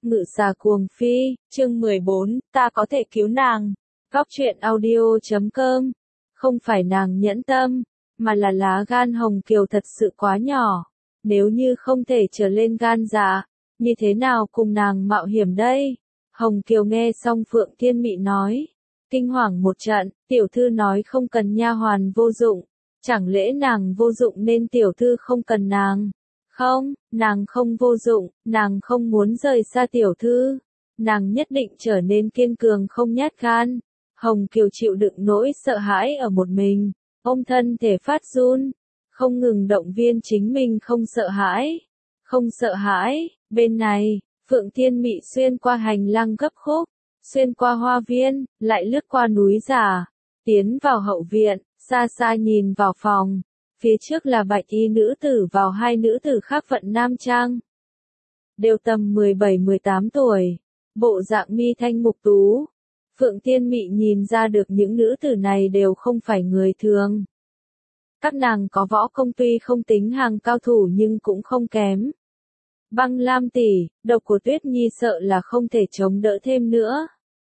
Ngự xà cuồng phi, chương 14, ta có thể cứu nàng. Góc truyện audio.com. Không phải nàng nhẫn tâm, mà là lá gan Hồng Kiều thật sự quá nhỏ. Nếu như không thể trở lên gan dạ, như thế nào cùng nàng mạo hiểm đây? Hồng Kiều nghe xong Phượng Thiên Mị nói, kinh hoàng một trận, tiểu thư nói không cần nha hoàn vô dụng, chẳng lẽ nàng vô dụng nên tiểu thư không cần nàng? Không, nàng không vô dụng, nàng không muốn rời xa tiểu thư, nàng nhất định trở nên kiên cường không nhát gan. Hồng Kiều chịu đựng nỗi sợ hãi ở một mình, ôm thân thể phát run, không ngừng động viên chính mình không sợ hãi, không sợ hãi. Bên này, Phượng Thiên Mị xuyên qua hành lang gấp khúc, xuyên qua hoa viên, lại lướt qua núi giả, tiến vào hậu viện, xa xa nhìn vào phòng. Phía trước là bạch y nữ tử vào hai nữ tử khác vận nam trang. Đều tầm 17-18 tuổi, bộ dạng mi thanh mục tú. Phượng Thiên Mị nhìn ra được những nữ tử này đều không phải người thường. Các nàng có võ công tuy không tính hàng cao thủ nhưng cũng không kém. Băng Lam tỷ, độc của Tuyết Nhi sợ là không thể chống đỡ thêm nữa.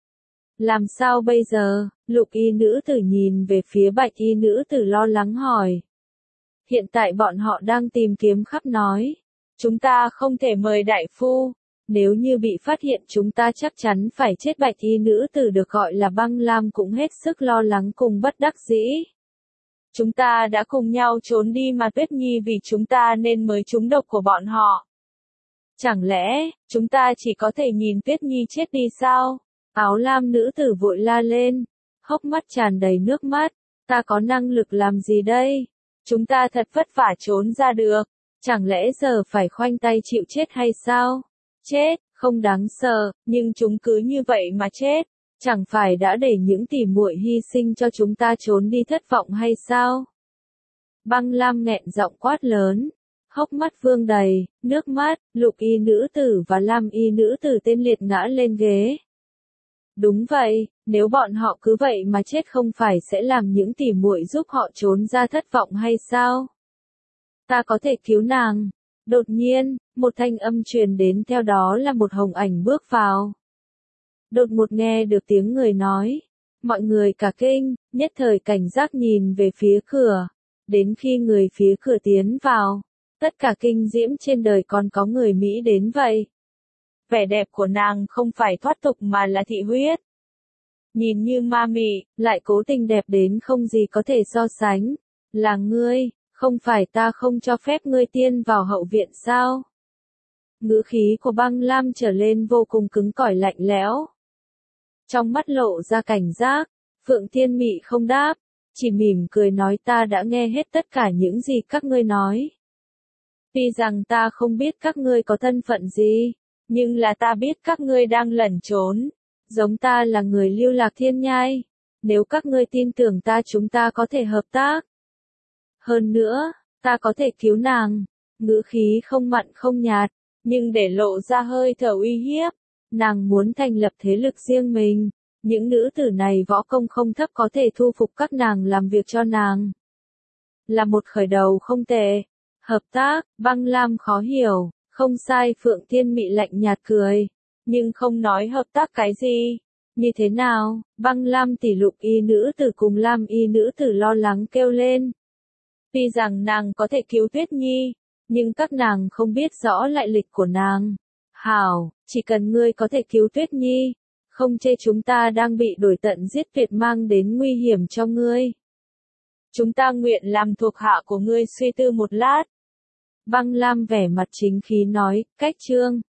Làm sao bây giờ? Lục y nữ tử nhìn về phía bạch y nữ tử lo lắng hỏi. Hiện tại bọn họ đang tìm kiếm khắp nói. Chúng ta không thể mời đại phu. Nếu như bị phát hiện chúng ta chắc chắn phải chết. Bạch y nữ tử được gọi là Băng Lam cũng hết sức lo lắng cùng bất đắc dĩ. Chúng ta đã cùng nhau trốn đi mà Tuyết Nhi vì chúng ta nên mới trúng độc của bọn họ. Chẳng lẽ, chúng ta chỉ có thể nhìn Tuyết Nhi chết đi sao? Áo lam nữ tử vội la lên, hốc mắt tràn đầy nước mắt. Ta có năng lực làm gì đây? Chúng ta thật vất vả trốn ra được, chẳng lẽ giờ phải khoanh tay chịu chết hay sao? Chết, không đáng sợ, nhưng chúng cứ như vậy mà chết, chẳng phải đã để những tỉ muội hy sinh cho chúng ta trốn đi thất vọng hay sao? Băng Lam nghẹn giọng quát lớn, hốc mắt vương đầy, nước mắt. Lục y nữ tử và lam y nữ tử tên liệt ngã lên ghế. Đúng vậy, nếu bọn họ cứ vậy mà chết không phải sẽ làm những tỉ muội giúp họ trốn ra thất vọng hay sao? Ta có thể cứu nàng. Đột nhiên, một thanh âm truyền đến, theo đó là một hồng ảnh bước vào. Đột ngột nghe được tiếng người nói. Mọi người cả kinh, nhất thời cảnh giác nhìn về phía cửa. Đến khi người phía cửa tiến vào, tất cả kinh diễm trên đời còn có người Mỹ đến vậy. Vẻ đẹp của nàng không phải thoát tục mà là thị huyết. Nhìn như ma mị, lại cố tình đẹp đến không gì có thể so sánh. Là ngươi, không phải ta không cho phép ngươi tiên vào hậu viện sao? Ngữ khí của Băng Lam trở lên vô cùng cứng cỏi lạnh lẽo. Trong mắt lộ ra cảnh giác, Phượng Thiên Mị không đáp, chỉ mỉm cười nói ta đã nghe hết tất cả những gì các ngươi nói. Tuy rằng ta không biết các ngươi có thân phận gì, nhưng là ta biết các ngươi đang lẩn trốn, giống ta là người lưu lạc thiên nhai. Nếu các ngươi tin tưởng ta chúng ta có thể hợp tác. Hơn nữa, ta có thể cứu nàng. Ngữ khí không mặn không nhạt, nhưng để lộ ra hơi thở uy hiếp. Nàng muốn thành lập thế lực riêng mình. Những nữ tử này võ công không thấp có thể thu phục các nàng làm việc cho nàng. Là một khởi đầu không tệ. Hợp tác, Băng Lam khó hiểu. Không sai, Phượng Thiên Mị lạnh nhạt cười, nhưng không nói hợp tác cái gì. Như thế nào? Băng Lam tỷ, lục y nữ tử cùng lam y nữ tử lo lắng kêu lên. Tuy rằng nàng có thể cứu Tuyết Nhi, nhưng các nàng không biết rõ lại lịch của nàng. Hảo, chỉ cần ngươi có thể cứu Tuyết Nhi, không chê chúng ta đang bị đuổi tận giết tuyệt mang đến nguy hiểm cho ngươi. Chúng ta nguyện làm thuộc hạ của ngươi. Suy tư một lát, Băng Lam vẻ mặt chính khí nói, cách chương.